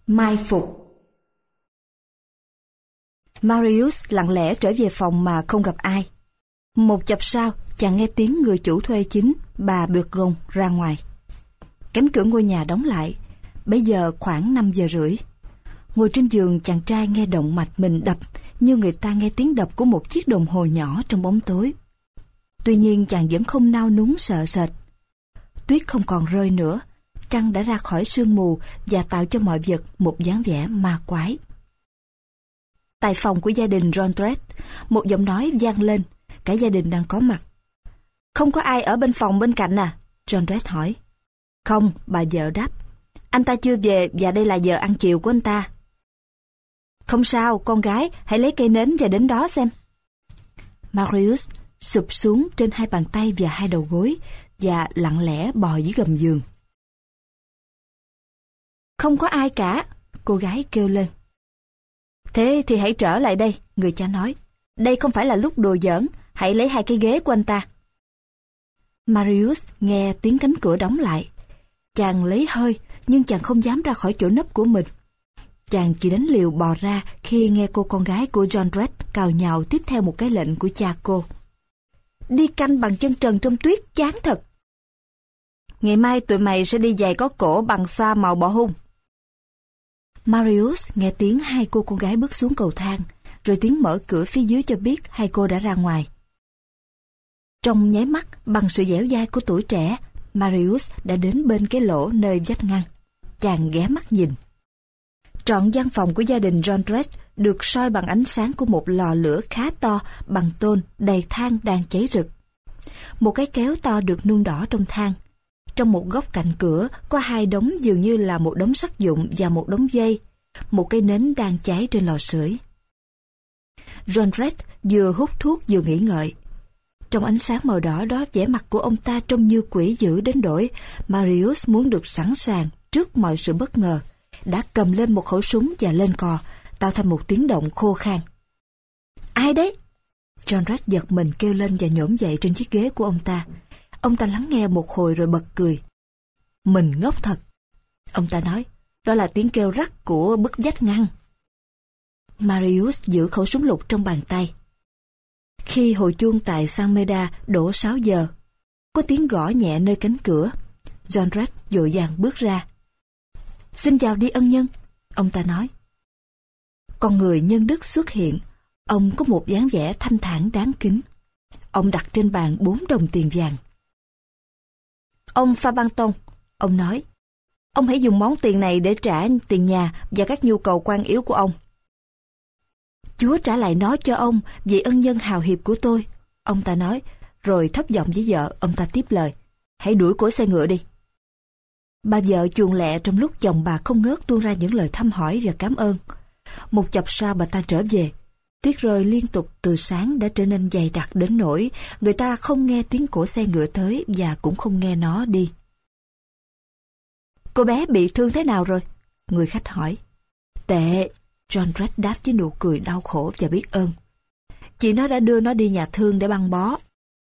Mai phục. Marius lặng lẽ trở về phòng mà không gặp ai. Một chập sau, chàng nghe tiếng người chủ thuê chính, bà Burgon, ra ngoài. Cánh cửa ngôi nhà đóng lại. Bây giờ khoảng 5 giờ rưỡi. Ngồi trên giường, chàng trai nghe động mạch mình đập như người ta nghe tiếng đập của một chiếc đồng hồ nhỏ trong bóng tối. Tuy nhiên chàng vẫn không nao núng sợ sệt. Tuyết không còn rơi nữa. Trăng đã ra khỏi sương mù và tạo cho mọi vật một dáng vẻ ma quái. Tại phòng của gia đình Jondrette, một giọng nói vang lên. Cả gia đình đang có mặt. Không có ai ở bên phòng bên cạnh à? Jondrette hỏi. Không, bà vợ đáp. Anh ta chưa về và đây là giờ ăn chiều của anh ta. Không sao, con gái, hãy lấy cây nến và đến đó xem. Marius sụp xuống trên hai bàn tay và hai đầu gối và lặng lẽ bò dưới gầm giường. Không có ai cả, cô gái kêu lên. Thế thì hãy trở lại đây, người cha nói. Đây không phải là lúc đùa giỡn, hãy lấy hai cái ghế của anh ta. Marius nghe tiếng cánh cửa đóng lại. Chàng lấy hơi, nhưng chàng không dám ra khỏi chỗ nấp của mình. Chàng chỉ đánh liều bò ra khi nghe cô con gái của Jondrette cào nhào tiếp theo một cái lệnh của cha cô. Đi canh bằng chân trần trong tuyết chán thật. Ngày mai tụi mày sẽ đi giày có cổ bằng xoa màu bọ hung. Marius nghe tiếng hai cô con gái bước xuống cầu thang, rồi tiếng mở cửa phía dưới cho biết hai cô đã ra ngoài. Trong nháy mắt, bằng sự dẻo dai của tuổi trẻ, Marius đã đến bên cái lỗ nơi vách ngăn. Chàng ghé mắt nhìn. Trọn gian phòng của gia đình Jondrette được soi bằng ánh sáng của một lò lửa khá to bằng tôn đầy than đang cháy rực. Một cái kéo to được nung đỏ trong than. Trong một góc cạnh cửa có hai đống dường như là một đống sắt dụng và một đống dây. Một cây nến đang cháy trên lò sưởi. Jondrette vừa hút thuốc vừa nghĩ ngợi. Trong ánh sáng màu đỏ đó, vẻ mặt của ông ta trông như quỷ dữ đến nỗi Marius muốn được sẵn sàng trước mọi sự bất ngờ, đã cầm lên một khẩu súng và lên cò, tạo thành một tiếng động khô khan. Ai đấy? Jondrette giật mình kêu lên và nhổm dậy trên chiếc ghế của ông ta. Ông ta lắng nghe một hồi rồi bật cười. Mình ngốc thật. Ông ta nói, đó là tiếng kêu rắc của bức vách ngăn. Marius giữ khẩu súng lục trong bàn tay. Khi hồi chuông tại San Meda đổ 6 giờ, có tiếng gõ nhẹ nơi cánh cửa. Jondrette vội vàng bước ra. Xin chào đi ân nhân, ông ta nói. Con người nhân đức xuất hiện. Ông có một dáng vẻ thanh thản đáng kính. Ông đặt trên bàn 4 đồng tiền vàng. Ông Fabanton, ông nói, ông hãy dùng món tiền này để trả tiền nhà và các nhu cầu quan yếu của ông. Chúa trả lại nó cho ông vì ân nhân hào hiệp của tôi, ông ta nói, rồi thấp giọng với vợ, ông ta tiếp lời, hãy đuổi cổ xe ngựa đi. Bà vợ chuồng lẹ trong lúc chồng bà không ngớt tuôn ra những lời thăm hỏi và cảm ơn. Một chập sau bà ta trở về. Tuyết rơi liên tục từ sáng đã trở nên dày đặc đến nỗi người ta không nghe tiếng của xe ngựa tới và cũng không nghe nó đi. Cô bé bị thương thế nào rồi? Người khách hỏi. Tệ, Jondrette đáp với nụ cười đau khổ và biết ơn. Chị nó đã đưa nó đi nhà thương để băng bó.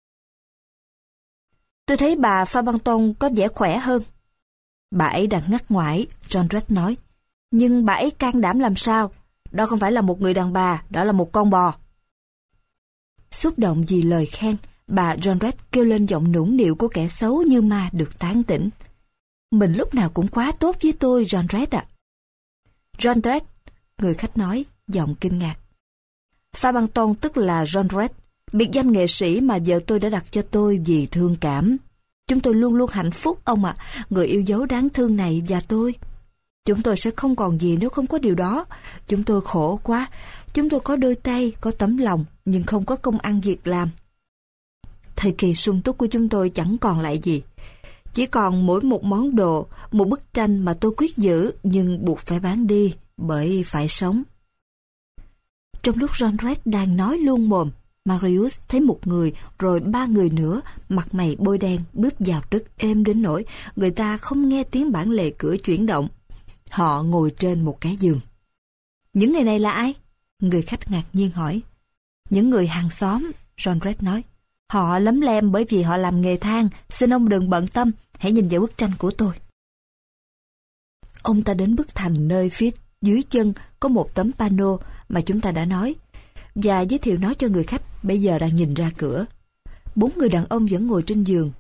Tôi thấy bà Fabanton có vẻ khỏe hơn. Bà ấy đang ngắt ngoải, Jondrette nói. Nhưng bà ấy can đảm làm sao? Đó không phải là một người đàn bà, đó là một con bò. Xúc động vì lời khen, bà Jondrette kêu lên giọng nũng nịu của kẻ xấu như ma được tán tỉnh. Mình lúc nào cũng quá tốt với tôi, Jondrette ạ. Jondrette, người khách nói, giọng kinh ngạc. Fabanton tức là Jondrette, biệt danh nghệ sĩ mà vợ tôi đã đặt cho tôi vì thương cảm. Chúng tôi luôn luôn hạnh phúc, ông ạ, người yêu dấu đáng thương này và tôi. Chúng tôi sẽ không còn gì nếu không có điều đó. Chúng tôi khổ quá. Chúng tôi có đôi tay, có tấm lòng, nhưng không có công ăn việc làm. Thời kỳ sung túc của chúng tôi chẳng còn lại gì. Chỉ còn mỗi một món đồ, một bức tranh mà tôi quyết giữ, nhưng buộc phải bán đi, bởi phải sống. Trong lúc Jondrette đang nói luôn mồm, Marius thấy một người, rồi 3 người nữa, mặt mày bôi đen, bước vào rất êm đến nỗi người ta không nghe tiếng bản lề cửa chuyển động. Họ ngồi trên một cái giường. Những người này là ai? Người khách ngạc nhiên hỏi. Những người hàng xóm, Jondrette nói. Họ lấm lem bởi vì họ làm nghề than. Xin ông đừng bận tâm, hãy nhìn vào bức tranh của tôi. Ông ta đến bức thành nơi phía dưới chân có một tấm pano mà chúng ta đã nói, và giới thiệu nó cho người khách bây giờ đang nhìn ra cửa. 4 người đàn ông vẫn ngồi trên giường.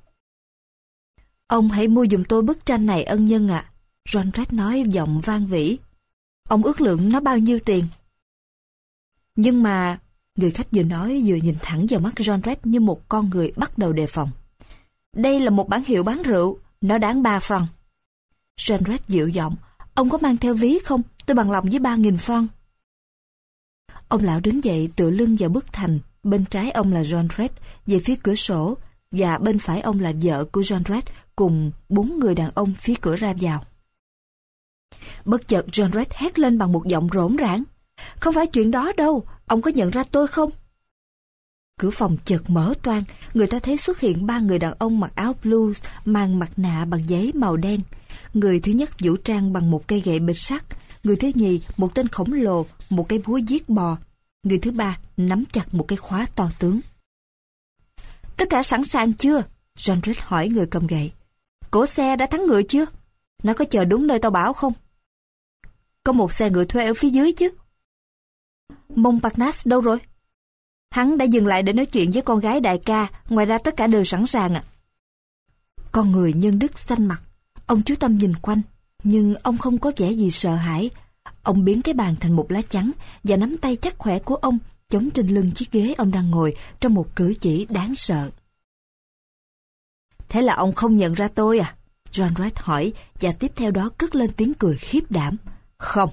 Ông hãy mua giùm tôi bức tranh này ân nhân ạ. Jondrette nói giọng vang vỉ. Ông ước lượng nó bao nhiêu tiền? Nhưng mà... Người khách vừa nói vừa nhìn thẳng vào mắt Jondrette như một con người bắt đầu đề phòng. Đây là một bản hiệu bán rượu, nó đáng 3 franc. Jondrette dịu giọng. Ông có mang theo ví không? Tôi bằng lòng với 3.000 franc. Ông lão đứng dậy tựa lưng vào bức thành. Bên trái ông là Jondrette về phía cửa sổ, và bên phải ông là vợ của Jondrette cùng 4 người đàn ông phía cửa ra vào. Bất chợt Jondrette hét lên bằng một giọng rỗn rãng. Không phải chuyện đó đâu, ông có nhận ra tôi không? Cửa phòng chợt mở toang, người ta thấy xuất hiện 3 người đàn ông mặc áo blue, mang mặt nạ bằng giấy màu đen. Người thứ nhất vũ trang bằng một cây gậy bịch sắt, người thứ nhì một tên khổng lồ, một cây búa giết bò, người thứ ba nắm chặt một cái khóa to tướng. Tất cả sẵn sàng chưa? Jondrette hỏi người cầm gậy. Cỗ xe đã thắng ngựa chưa? Nó có chờ đúng nơi tao bảo không? Có một xe ngựa thuê ở phía dưới chứ. Montparnasse đâu rồi? Hắn đã dừng lại để nói chuyện với con gái đại ca, ngoài ra tất cả đều sẵn sàng ạ. Con người nhân đức xanh mặt. Ông chú tâm nhìn quanh, nhưng ông không có vẻ gì sợ hãi. Ông biến cái bàn thành một lá chắn và nắm tay chắc khỏe của ông chống trên lưng chiếc ghế ông đang ngồi trong một cử chỉ đáng sợ. Thế là ông không nhận ra tôi à? Jondrette hỏi, và tiếp theo đó cất lên tiếng cười khiếp đảm. Không.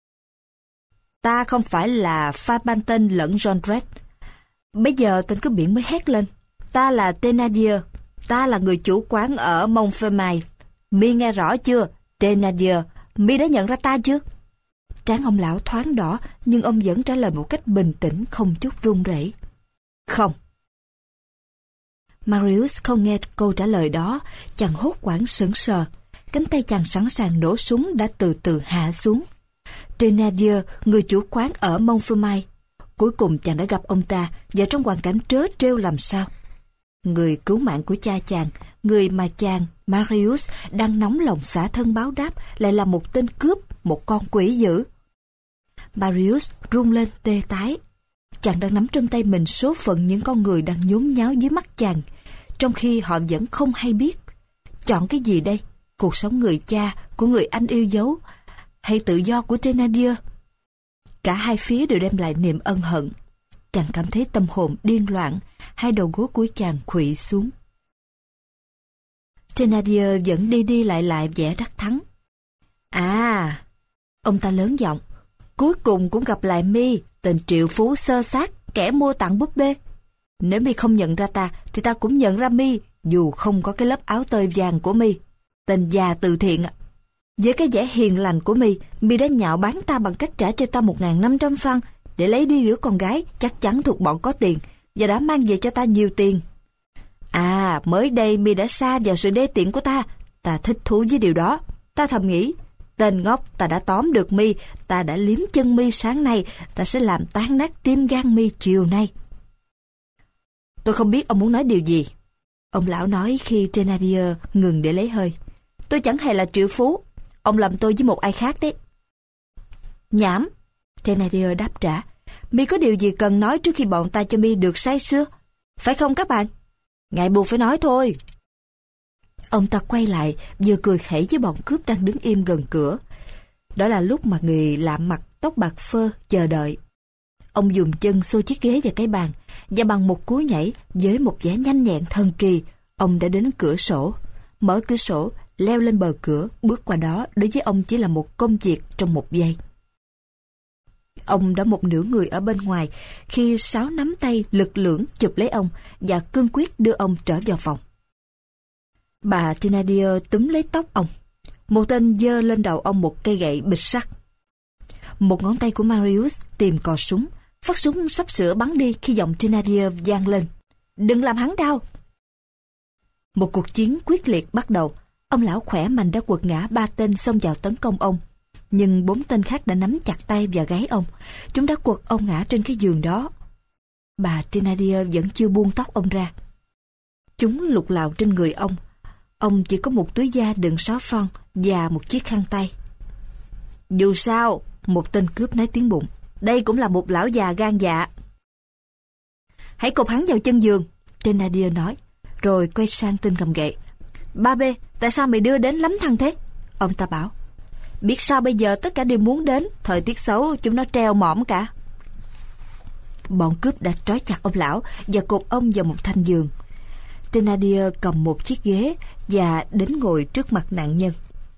Ta không phải là Fabantin lẫn Jondrette. Bây giờ tên cướp biển mới hét lên. Ta là Thénardier. Ta là người chủ quán ở Montfermeil. Mi nghe rõ chưa? Thénardier, mi đã nhận ra ta chưa? Trán ông lão thoáng đỏ, nhưng ông vẫn trả lời một cách bình tĩnh, không chút run rẩy. Không. Marius không nghe câu trả lời đó, chàng hốt hoảng sững sờ. Cánh tay chàng sẵn sàng nổ súng đã từ từ hạ xuống. Thénardier, người chủ quán ở Montfermeil. Cuối cùng chàng đã gặp ông ta, và trong hoàn cảnh trớ trêu làm sao. Người cứu mạng của cha chàng, người mà chàng, Marius, đang nóng lòng xả thân báo đáp, lại là một tên cướp, một con quỷ dữ. Marius run lên tê tái. Chàng đang nắm trong tay mình số phận những con người đang nhốn nháo dưới mắt chàng, trong khi họ vẫn không hay biết. Chọn cái gì đây? Cuộc sống người cha, của người anh yêu dấu, hay tự do của Thénardier? Cả hai phía đều đem lại niềm ân hận. Chàng cảm thấy tâm hồn điên loạn, hai đầu gối của chàng khuỵu xuống. Thénardier vẫn đi đi lại vẻ đắc thắng. À, ông ta lớn giọng, cuối cùng cũng gặp lại mi, tên triệu phú xơ xác, kẻ mua tặng búp bê. Nếu mi không nhận ra ta, thì ta cũng nhận ra mi, dù không có cái lớp áo tơi vàng của mi. Tên già từ thiện ạ. Với cái vẻ hiền lành của mi đã nhạo báng ta bằng cách trả cho ta 1.500 franc để lấy đi đứa con gái chắc chắn thuộc bọn có tiền, và đã mang về cho ta nhiều tiền. À, mới đây mi đã sa vào sự đê tiện của ta. Ta thích thú với điều đó. Ta thầm nghĩ, tên ngốc, ta đã tóm được mi, ta đã liếm chân mi sáng nay, ta sẽ làm tan nát tim gan mi chiều nay. Tôi không biết ông muốn nói điều gì, ông lão nói khi Thénardier ngừng để lấy hơi. Tôi chẳng hề là triệu phú, ông lầm tôi với một ai khác đấy. Nhảm, Thénardier đáp trả. Mi có điều gì cần nói trước khi bọn ta cho mi được say sưa, phải không các bạn? Ngại buộc phải nói thôi. Ông ta quay lại, vừa cười khẩy với bọn cướp đang đứng im gần cửa. Đó là lúc mà người lạ mặt tóc bạc phơ chờ đợi. Ông dùng chân xô chiếc ghế và cái bàn, và bằng một cú nhảy với một vẻ nhanh nhẹn thần kỳ, ông đã đến cửa sổ. Mở cửa sổ, leo lên bờ cửa, bước qua đó đối với ông chỉ là một công việc trong một giây. Ông đã một nửa người ở bên ngoài khi 6 nắm tay lực lưỡng chụp lấy ông và cương quyết đưa ông trở vào phòng. Bà Thénardier túm lấy tóc ông. Một tên giơ lên đầu ông một cây gậy bịch sắt. Một ngón tay của Marius tìm cò súng. Phát súng sắp sửa bắn đi khi giọng Thénardier vang lên. Đừng làm hắn đau. Một cuộc chiến quyết liệt bắt đầu. Ông lão khỏe mạnh đã quật ngã 3 tên xông vào tấn công ông. Nhưng 4 tên khác đã nắm chặt tay và gáy ông. Chúng đã quật ông ngã trên cái giường đó. Bà Thénardier vẫn chưa buông tóc ông ra. Chúng lục lạo trên người ông. Ông chỉ có một túi da đựng 6 franc và một chiếc khăn tay. Dù sao, một tên cướp nói tiếng bụng, đây cũng là một lão già gan dạ. Hãy cột hắn vào chân giường, Thénardier nói, rồi quay sang tên cầm gậy. Ba bê, tại sao mày đưa đến lắm thằng thế? Ông ta bảo. Biết sao bây giờ tất cả đều muốn đến, thời tiết xấu chúng nó treo mõm cả. Bọn cướp đã trói chặt ông lão và cột ông vào một thanh giường. Thénardier cầm một chiếc ghế và đến ngồi trước mặt nạn nhân.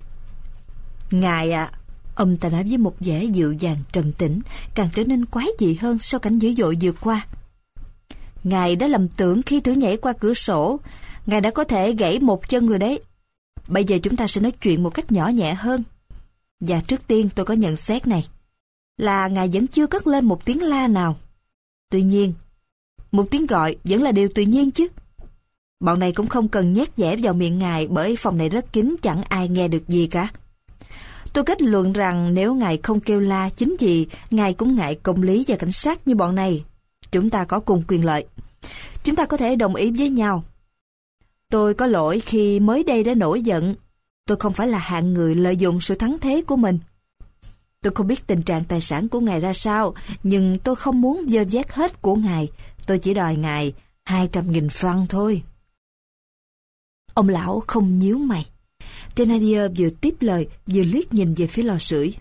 Ngài ạ, ông ta nói với một vẻ dịu dàng trầm tĩnh, càng trở nên quái dị hơn sau cảnh dữ dội vừa qua. Ngài đã lầm tưởng khi thử nhảy qua cửa sổ, ngài đã có thể gãy một chân rồi đấy. Bây giờ chúng ta sẽ nói chuyện một cách nhỏ nhẹ hơn. Và trước tiên tôi có nhận xét này, là ngài vẫn chưa cất lên một tiếng la nào. Tuy nhiên, một tiếng gọi vẫn là điều tự nhiên chứ. Bọn này cũng không cần nhét nhẽ vào miệng ngài bởi phòng này rất kín, chẳng ai nghe được gì cả. Tôi kết luận rằng nếu ngài không kêu la chính vì ngài cũng ngại công lý và cảnh sát như bọn này, chúng ta có cùng quyền lợi. Chúng ta có thể đồng ý với nhau. Tôi có lỗi khi mới đây đã nổi giận. Tôi không phải là hạng người lợi dụng sự thắng thế của mình. Tôi không biết tình trạng tài sản của ngài ra sao, nhưng tôi không muốn dơ vét hết của ngài. Tôi chỉ đòi ngài 200.000 franc thôi. Ông lão không nhíu mày. Thénardier vừa tiếp lời vừa liếc nhìn về phía lò sưởi.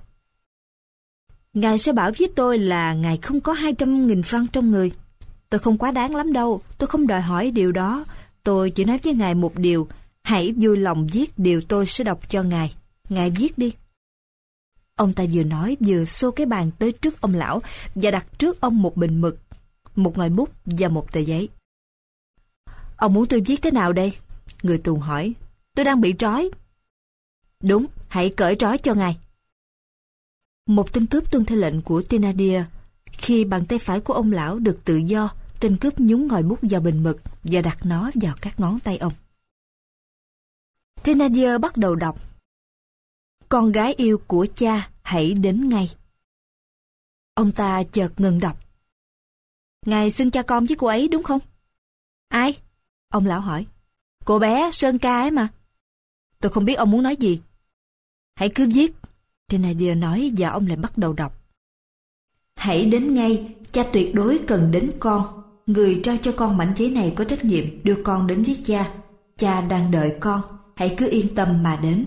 Ngài sẽ bảo với tôi là ngài không có 200.000 franc trong người. Tôi không quá đáng lắm đâu, tôi không đòi hỏi điều đó. Tôi chỉ nói với ngài một điều, hãy vui lòng viết điều tôi sẽ đọc cho ngài. Ngài viết đi. Ông ta vừa nói vừa xô cái bàn tới trước ông lão và đặt trước ông một bình mực, một ngòi bút và một tờ giấy. Ông muốn tôi viết thế nào đây? Người tù hỏi. Tôi đang bị trói. Đúng, hãy cởi trói cho ngài. Một tên cướp tuân theo lệnh của Thénardier. Khi bàn tay phải của ông lão được tự do, tên cướp nhúng ngòi bút vào bình mực và đặt nó vào các ngón tay ông. Thénardier bắt đầu đọc. Con gái yêu của cha hãy đến ngay. Ông ta chợt ngừng đọc. Ngài xưng cha con với cô ấy đúng không? Ai? Ông lão hỏi. Cô bé Sơn Ca ấy mà. Tôi không biết ông muốn nói gì. Hãy cứ viết, Thénardier nói và ông lại bắt đầu đọc. Hãy đến ngay, cha tuyệt đối cần đến con. Người trao cho con mảnh giấy này có trách nhiệm đưa con đến với cha. Cha đang đợi con, hãy cứ yên tâm mà đến.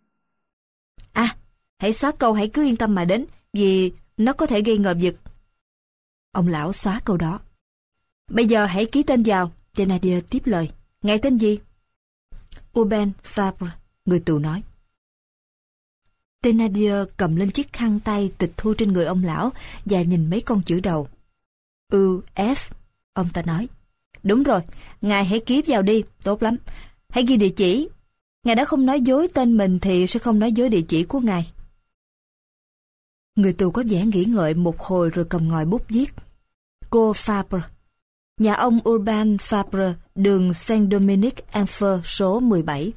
À, hãy xóa câu hãy cứ yên tâm mà đến, vì nó có thể gây ngờ vực. Ông lão xóa câu đó. Bây giờ hãy ký tên vào, Thénardier tiếp lời. Ngài tên gì? Urbain Fabre, người tù nói. Thénardier cầm lên chiếc khăn tay tịch thu trên người ông lão và nhìn mấy con chữ đầu. U.F. Ông ta nói. Đúng rồi, ngài hãy ký vào đi, tốt lắm. Hãy ghi địa chỉ. Ngài đã không nói dối tên mình thì sẽ không nói dối địa chỉ của ngài. Người tù có vẻ nghĩ ngợi một hồi rồi cầm ngòi bút viết. Cô Fabre, nhà ông Urbain Fabre, đường Saint-Dominique-Enfer, số 17.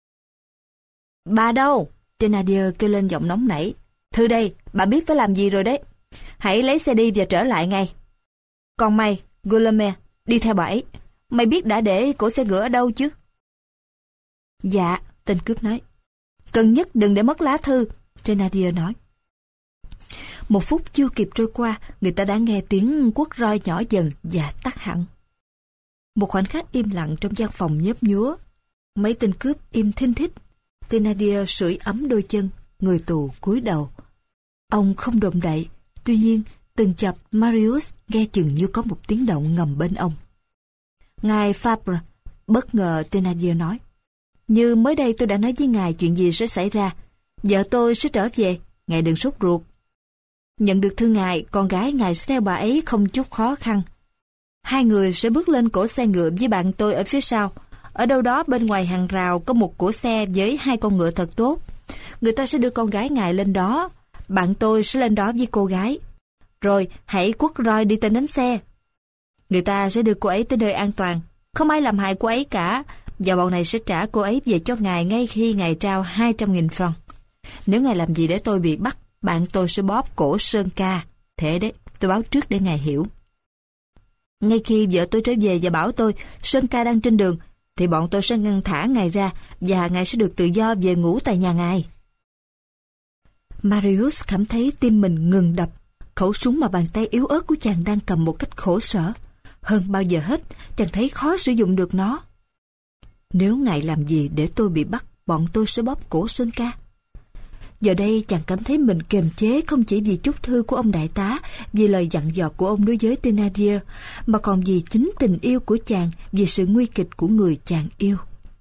Bà đâu? Thénardier kêu lên giọng nóng nảy. Thư đây, bà biết phải làm gì rồi đấy. Hãy lấy xe đi và trở lại ngay. Còn mày, Guillaume, đi theo bà ấy. Mày biết đã để cổ xe ngựa ở đâu chứ? Dạ, tên cướp nói. Cần nhất đừng để mất lá thư, Thénardier nói. Một phút chưa kịp trôi qua, người ta đã nghe tiếng quất roi nhỏ dần và tắt hẳn. Một khoảnh khắc im lặng trong gian phòng nhớp nhúa. Mấy tên cướp im thinh thít. Thénardier sưởi ấm đôi chân, người tù cúi đầu. Ông không động đậy, tuy nhiên từng chập Marius nghe chừng như có một tiếng động ngầm bên ông. Ngài Fabre, bất ngờ Thénardier nói. Như mới đây tôi đã nói với ngài chuyện gì sẽ xảy ra. Vợ tôi sẽ trở về, ngài đừng sốt ruột. Nhận được thư ngài, con gái ngài sẽ theo bà ấy không chút khó khăn. Hai người sẽ bước lên cỗ xe ngựa với bạn tôi ở phía sau. Ở đâu đó bên ngoài hàng rào có một cỗ xe với 2 con ngựa thật tốt. Người ta sẽ đưa con gái ngài lên đó. Bạn tôi sẽ lên đó với cô gái. Rồi hãy quất roi đi tên đánh xe. Người ta sẽ đưa cô ấy tới nơi an toàn. Không ai làm hại cô ấy cả. Và bọn này sẽ trả cô ấy về cho ngài ngay khi ngài trao 200.000 franc. Nếu ngài làm gì để tôi bị bắt, bạn tôi sẽ bóp cổ Sơn Ca. Thế đấy, tôi báo trước để ngài hiểu. Ngay khi vợ tôi trở về và bảo tôi Sơn Ca đang trên đường, thì bọn tôi sẽ ngăn thả ngài ra và ngài sẽ được tự do về ngủ tại nhà ngài. Marius cảm thấy tim mình ngừng đập. Khẩu súng mà bàn tay yếu ớt của chàng đang cầm một cách khổ sở. Hơn bao giờ hết, chàng thấy khó sử dụng được nó. Nếu ngài làm gì để tôi bị bắt, bọn tôi sẽ bóp cổ Sơn Ca. Giờ đây chàng cảm thấy mình kiềm chế không chỉ vì chúc thư của ông đại tá, vì lời dặn dò của ông đối với Thénardier, mà còn vì chính tình yêu của chàng, vì sự nguy kịch của người chàng yêu.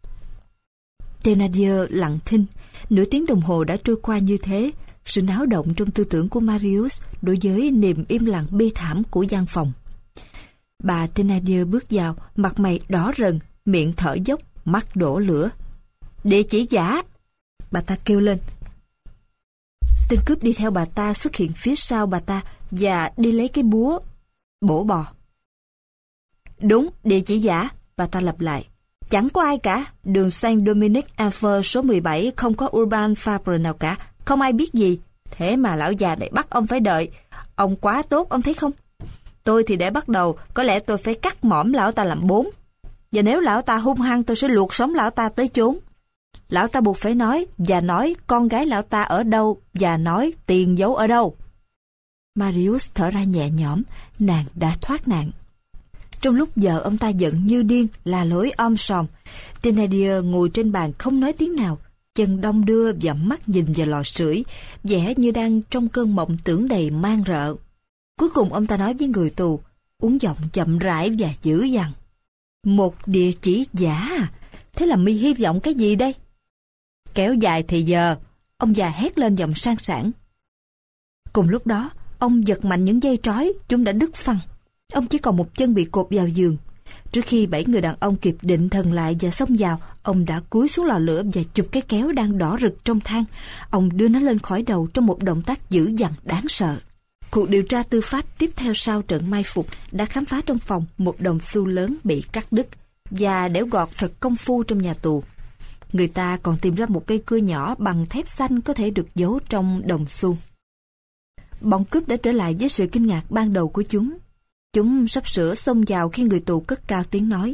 Thénardier lặng thinh. Nửa tiếng đồng hồ đã trôi qua như thế. Sự náo động trong tư tưởng của Marius đối với niềm im lặng bi thảm của gian phòng. Bà Thénardier bước vào, mặt mày đỏ rần, miệng thở dốc, mắt đổ lửa. Địa chỉ giả! Bà ta kêu lên. Tên cướp đi theo bà ta xuất hiện phía sau bà ta và đi lấy cái búa bổ bò. Đúng, địa chỉ giả, bà ta lặp lại. Chẳng có ai cả, đường Saint-Dominique Alpha số 17 không có Urbain Fabre nào cả, không ai biết gì. Thế mà lão già này bắt ông phải đợi. Ông quá tốt, ông thấy không? Tôi thì để bắt đầu, có lẽ tôi phải cắt mõm lão ta làm 4. Và nếu lão ta hung hăng tôi sẽ luộc sống lão ta tới chốn. Lão ta buộc phải nói, và nói con gái lão ta ở đâu, và nói tiền giấu ở đâu. Marius thở ra nhẹ nhõm, nàng đã thoát nạn. Trong lúc vợ ông ta giận như điên, la lối om sòm, Thénardier ngồi trên bàn không nói tiếng nào, chân đong đưa và mắt nhìn vào lò sưởi, vẻ như đang trong cơn mộng tưởng đầy man rợ. Cuối cùng ông ta nói với người tù, uống giọng chậm rãi và dữ dằn. Một địa chỉ giả à? Thế là mi hy vọng cái gì đây? Kéo dài thì giờ, ông già hét lên giọng sang sảng. Cùng lúc đó, ông giật mạnh những dây trói, chúng đã đứt phăng. Ông chỉ còn một chân bị cột vào giường. Trước khi 7 người đàn ông kịp định thần lại và xông vào, ông đã cúi xuống lò lửa và chụp cái kéo đang đỏ rực trong than. Ông đưa nó lên khỏi đầu trong một động tác dữ dằn đáng sợ. Cuộc điều tra tư pháp tiếp theo sau trận mai phục đã khám phá trong phòng một đồng xu lớn bị cắt đứt và đẽo gọt thật công phu trong nhà tù. Người ta còn tìm ra một cây cưa nhỏ bằng thép xanh có thể được giấu trong đồng xu. Bọn cướp đã trở lại với sự kinh ngạc ban đầu của chúng. Chúng sắp sửa xông vào khi người tù cất cao tiếng nói.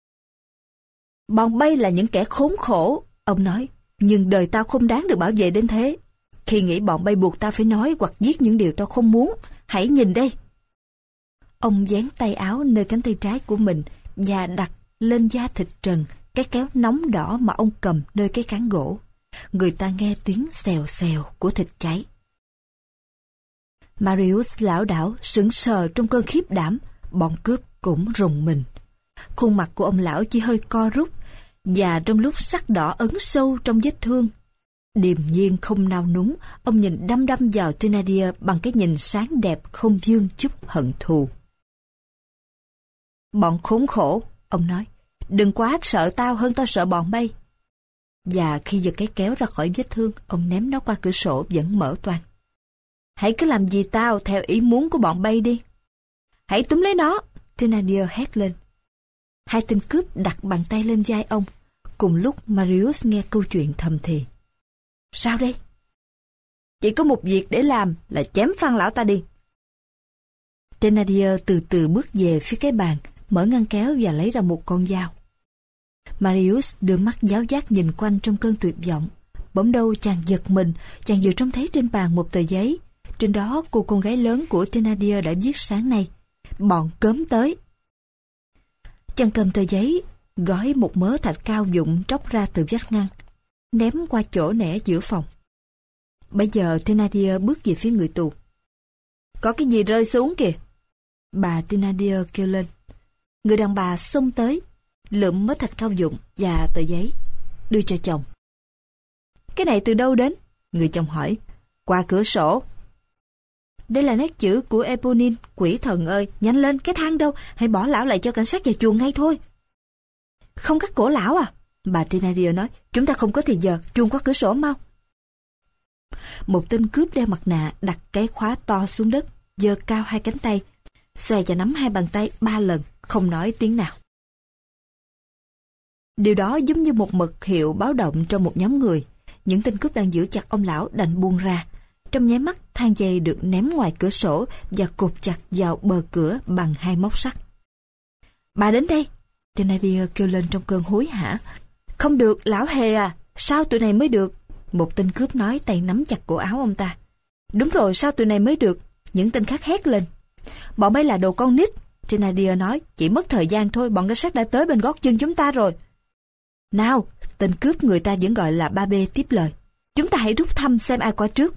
Bọn bay là những kẻ khốn khổ, ông nói, nhưng đời tao không đáng được bảo vệ đến thế. Khi nghĩ bọn bay buộc tao phải nói hoặc giết những điều tao không muốn, hãy nhìn đây. Ông dán tay áo nơi cánh tay trái của mình và đặt lên da thịt trần cái kéo nóng đỏ mà ông cầm nơi cái cán gỗ. Người ta nghe tiếng xèo xèo của thịt cháy. Marius lảo đảo sững sờ trong cơn khiếp đảm, bọn cướp cũng rùng mình. Khuôn mặt của ông lão chỉ hơi co rút, và trong lúc sắc đỏ ấn sâu trong vết thương, điềm nhiên không nao núng, ông nhìn đăm đăm vào Thénardier bằng cái nhìn sáng đẹp không vương chút hận thù. Bọn khốn khổ, ông nói, đừng quá sợ tao hơn tao sợ bọn bay. Và khi giật cái kéo ra khỏi vết thương, ông ném nó qua cửa sổ vẫn mở toang. Hãy cứ làm gì tao theo ý muốn của bọn bay đi. Hãy túm lấy nó, Thénardier hét lên. Hai tên cướp đặt bàn tay lên vai ông. Cùng lúc Marius nghe câu chuyện thầm thì. Sao đây? Chỉ có một việc để làm là chém phăng lão ta đi. Thénardier từ từ bước về phía cái bàn, mở ngăn kéo và lấy ra một con dao. Marius đưa mắt giáo giác nhìn quanh trong cơn tuyệt vọng. Bỗng đâu chàng giật mình, chàng vừa trông thấy trên bàn một tờ giấy. Trên đó cô con gái lớn của Thénardier đã viết sáng nay. Bọn cớm tới. Chàng cầm tờ giấy, gói một mớ thạch cao vụn tróc ra từ vách ngăn, ném qua chỗ nẻ giữa phòng. Bây giờ Thénardier bước về phía người tù. Có cái gì rơi xuống kìa? Bà Thénardier kêu lên. Người đàn bà xông tới, lượm mớ thạch cao vụn và tờ giấy, đưa cho chồng. Cái này từ đâu đến? Người chồng hỏi. Qua cửa sổ. Đây là nét chữ của Eponine, quỷ thần ơi, nhanh lên, cái thang đâu, hãy bỏ lão lại cho cảnh sát vào chuồng ngay thôi. Không cắt cổ lão à? Bà Thénardier nói, chúng ta không có thì giờ, chuồng qua cửa sổ mau. Một tên cướp đeo mặt nạ đặt cái khóa to xuống đất, giơ cao hai cánh tay, xòe và nắm hai bàn tay 3 lần, không nói tiếng nào. Điều đó giống như một mật hiệu báo động trong một nhóm người. Những tên cướp đang giữ chặt ông lão đành buông ra. Trong nháy mắt, thang dây được ném ngoài cửa sổ và cột chặt vào bờ cửa bằng hai móc sắt. Bà đến đây! Thénardier kêu lên trong cơn hối hả. Không được, lão hề à! Sao tụi này mới được? Một tên cướp nói, tay nắm chặt cổ áo ông ta. Đúng rồi, sao tụi này mới được? Những tên khác hét lên. Bọn bay là đồ con nít. Thénardier nói, chỉ mất thời gian thôi, bọn cảnh sát đã tới bên gót chân chúng ta rồi. Nào, tên cướp người ta vẫn gọi là Ba Bê tiếp lời. Chúng ta hãy rút thăm xem ai qua trước.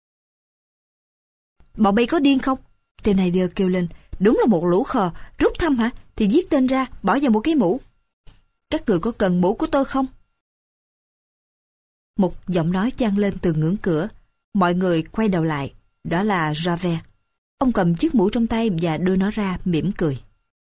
Bọn bay có điên không? Thénardier kêu lên. Đúng là một lũ khờ. Rút thăm hả? Thì viết tên ra, bỏ vào một cái mũ. Các người có cần mũ của tôi không? Một giọng nói vang lên từ ngưỡng cửa. Mọi người quay đầu lại. Đó là Javert. Ông cầm chiếc mũ trong tay và đưa nó ra, mỉm cười.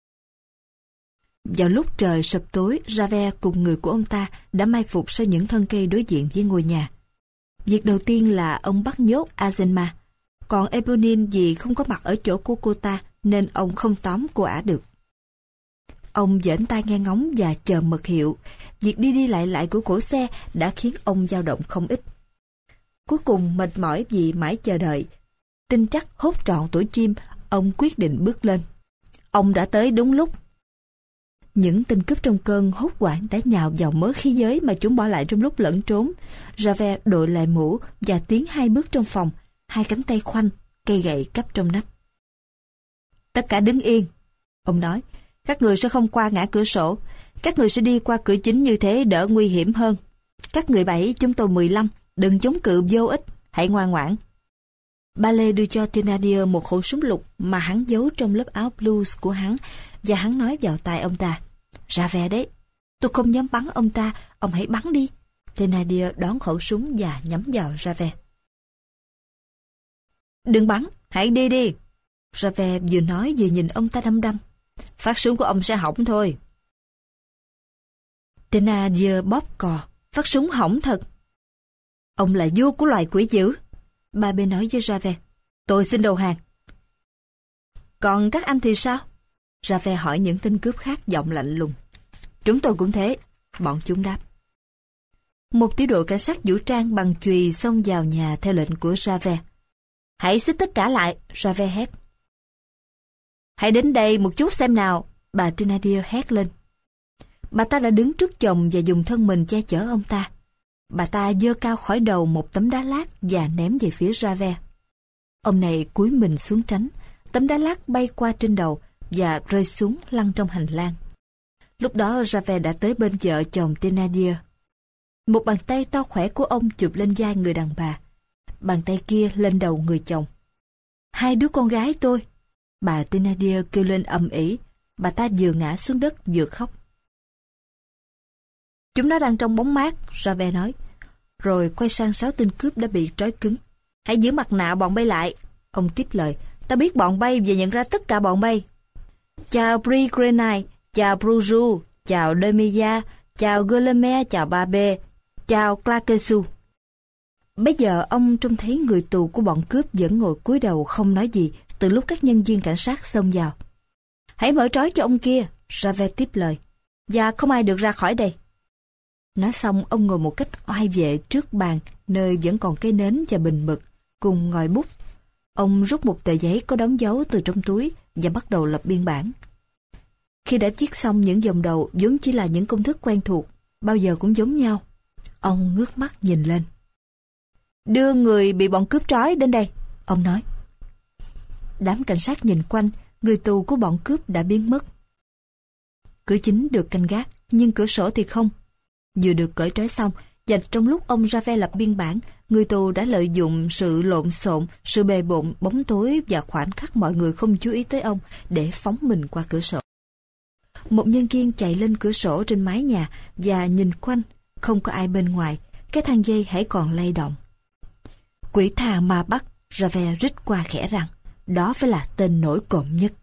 Vào lúc trời sập tối, Javert cùng người của ông ta đã mai phục sau những thân cây đối diện với ngôi nhà. Việc đầu tiên là ông bắt nhốt Azalma. Còn Eponine vì không có mặt ở chỗ của cô ta nên ông không tóm cô ả được. Ông giãn tai nghe ngóng và chờ mật hiệu. Việc đi đi lại lại của cỗ xe đã khiến ông dao động không ít. Cuối cùng mệt mỏi vì mãi chờ đợi, tin chắc hốt trọn tổ chim, ông quyết định bước lên. Ông đã tới đúng lúc. Những tên cướp trong cơn hốt hoảng đã nhào vào mớ khí giới mà chúng bỏ lại trong lúc lẫn trốn. Javert đội lại mũ và tiến 2 bước trong phòng, 2 cánh tay khoanh, cây gậy cắp trong nách. Tất cả đứng yên, ông nói. Các người sẽ không qua ngã cửa sổ. Các người sẽ đi qua cửa chính, như thế đỡ nguy hiểm hơn. Các người 7, chúng tôi 15. Đừng chống cự vô ích. Hãy ngoan ngoãn. Ba Lê đưa cho Thénardier một khẩu súng lục mà hắn giấu trong lớp áo blues của hắn, và hắn nói vào tai ông ta. Javert đấy. Tôi không dám bắn ông ta. Ông hãy bắn đi. Thénardier đón khẩu súng và nhắm vào Javert. Đừng bắn. Hãy đi đi. Javert vừa nói vừa nhìn ông ta đăm đăm. Phát súng của ông sẽ hỏng thôi. Thénardier bóp cò. Phát súng hỏng thật. Ông là vua của loài quỷ dữ. Ba Bê nói với Javert. Tôi xin đầu hàng. Còn các anh thì sao? Javert hỏi những tên cướp khác giọng lạnh lùng. Chúng tôi cũng thế. Bọn chúng đáp. Một tiểu đội cảnh sát vũ trang bằng chùy xông vào nhà theo lệnh của Javert. Hãy xích tất cả lại, Javert hét. Hãy đến đây một chút xem nào, bà Thénardier hét lên. Bà ta đã đứng trước chồng và dùng thân mình che chở ông ta. Bà ta giơ cao khỏi đầu một tấm đá lát và ném về phía Javert. Ông này cúi mình xuống tránh, tấm đá lát bay qua trên đầu và rơi xuống lăn trong hành lang. Lúc đó Javert đã tới bên vợ chồng Thénardier. Một bàn tay to khỏe của ông chụp lên vai người đàn bà, bàn tay kia lên đầu người chồng. 2 đứa con gái tôi. Bà Thénardier kêu lên ầm ĩ. Bà ta vừa ngã xuống đất vừa khóc. Chúng nó đang trong bóng mát, Javert nói. Rồi quay sang 6 tên cướp đã bị trói cứng. Hãy giữ mặt nạ bọn bay lại. Ông tiếp lời. Ta biết bọn bay và nhận ra tất cả bọn bay. Chào Brie Grenade, chào Bruju, chào Demilla, chào Gueulemer, chào Ba Bê, chào Claquesous. Bây giờ ông trông thấy người tù của bọn cướp vẫn ngồi cúi đầu không nói gì từ lúc các nhân viên cảnh sát xông vào. Hãy mở trói cho ông kia, Javert tiếp lời. Và không ai được ra khỏi đây. Nói xong ông ngồi một cách oai vệ trước bàn nơi vẫn còn cây nến và bình mực cùng ngòi bút. Ông rút một tờ giấy có đóng dấu từ trong túi và bắt đầu lập biên bản. Khi đã viết xong những dòng đầu vốn chỉ là những công thức quen thuộc, bao giờ cũng giống nhau, ông ngước mắt nhìn lên. Đưa người bị bọn cướp trói đến đây, ông nói. Đám cảnh sát nhìn quanh, người tù của bọn cướp đã biến mất. Cửa chính được canh gác, nhưng cửa sổ thì không. Vừa được cởi trói xong, và trong lúc ông Javert lập biên bản, người tù đã lợi dụng sự lộn xộn, sự bề bộn, bóng tối và khoảnh khắc mọi người không chú ý tới ông để phóng mình qua cửa sổ. Một nhân viên chạy lên cửa sổ trên mái nhà và nhìn quanh, không có ai bên ngoài, cái thang dây hãy còn lay động. Quỷ tha ma bắt, Javert rít qua khẽ rằng, đó phải là tên nổi cộm nhất.